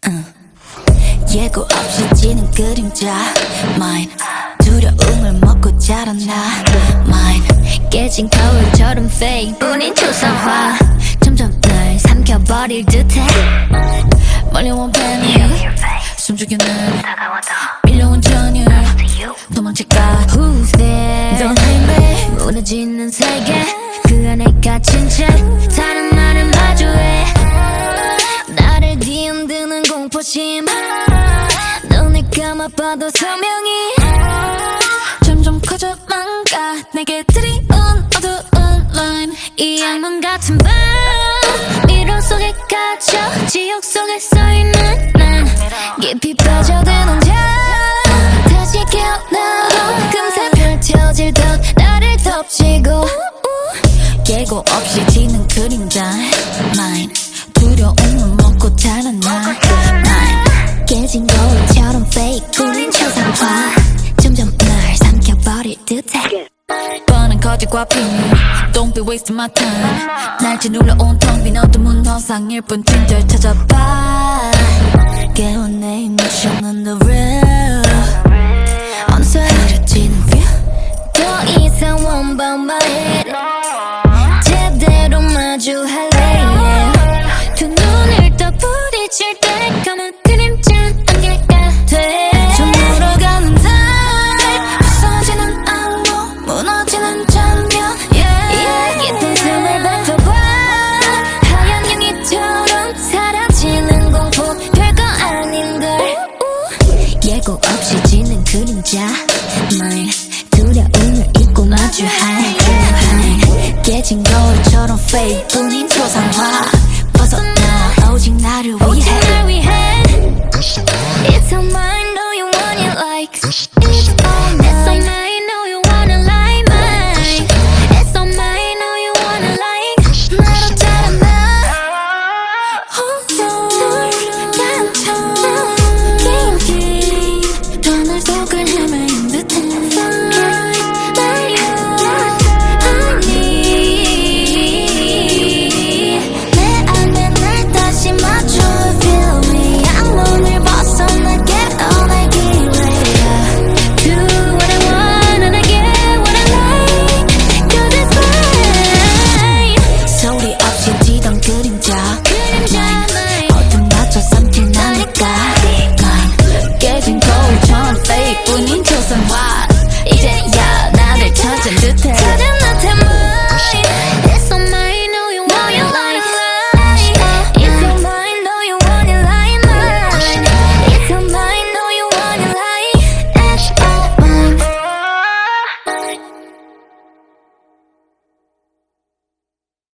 예고 없이 지는 그림자 Mine 두려움을 먹고 자라나 Mine 깨진 거울처럼 fake 뿐인 초상화 점점 날 삼켜버릴 듯해 몰려온 패닉 숨죽이는 밀려온 전율 도망칠까 Who's there Don't hate me 무너지는 세계 그 안에 갇힌 채 다른 나를 마주해 나를 뒤흔드는 공포심 눈을 감아봐도 선명히 점점 커져만 가 내게 들이온 어두운 라임 이 악몽 같은 밤 미로 속에 갇혀 지옥 속에 서있는 난 깊이 빠져든 혼자 다시 깨어나도 금세 펼쳐질 듯 나를 덮치고 예고 없이 지는 그림자 Mine 두려움을 먹고 자라나 Mine 깨진 거울처럼 fake 굴린 초상화 점점 날 삼켜버릴 듯해 뻔한 거짓과 비밀 Don't be wasting my time 날 짓눌러온 텅 빈 어두운 허상일 뿐 진짜를 찾아봐 깨운 내 emotion은 the real 어느새 흐려지는 view 더 이상 one by my head 제대로 마주할래 yeah. 두 눈을 떠 부딪힐 때 검은 그림자 안길까 돼 좀 물어가는 달 부서지는 안무 무너지는 장면 yeah. 깊은 숨을 뱉어봐 하얀 용이처럼 사라지는 공포 별거 아닌걸 예고 없이 지는 그림자 Mine 두려움을 잊고 마주할 Mine 깨진 거울처럼 fake 뿐인 초상화